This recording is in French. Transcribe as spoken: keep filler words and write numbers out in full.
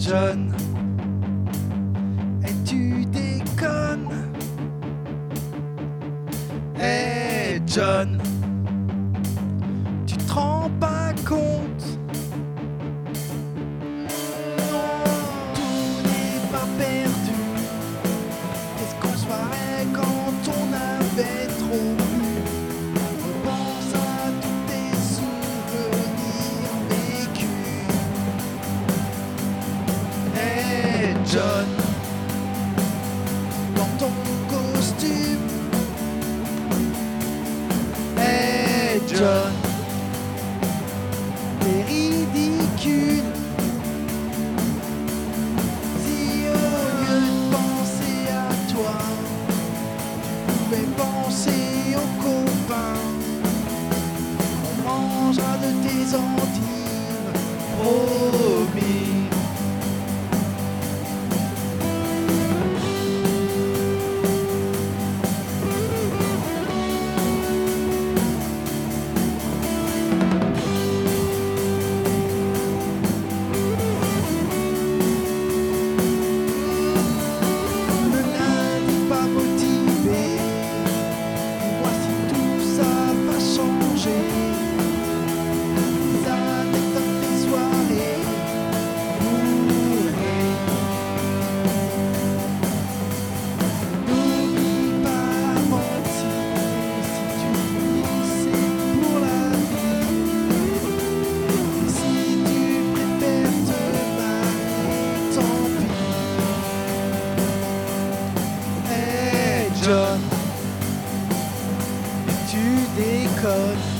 John, et tu déconnes. Hey John, tu te rends pas compte? Non, tout n'est pas perdu. Qu'est-ce qu'on se ferait quand on avait trop bu? Pense à tous tes souvenirs vécus. Hey John, dans ton costume. Hey John, t'es ridicule. Si au lieu de penser à toi, tu pouvais penser aux copains, on mangera de tes endives, promis. John, tu déconnes.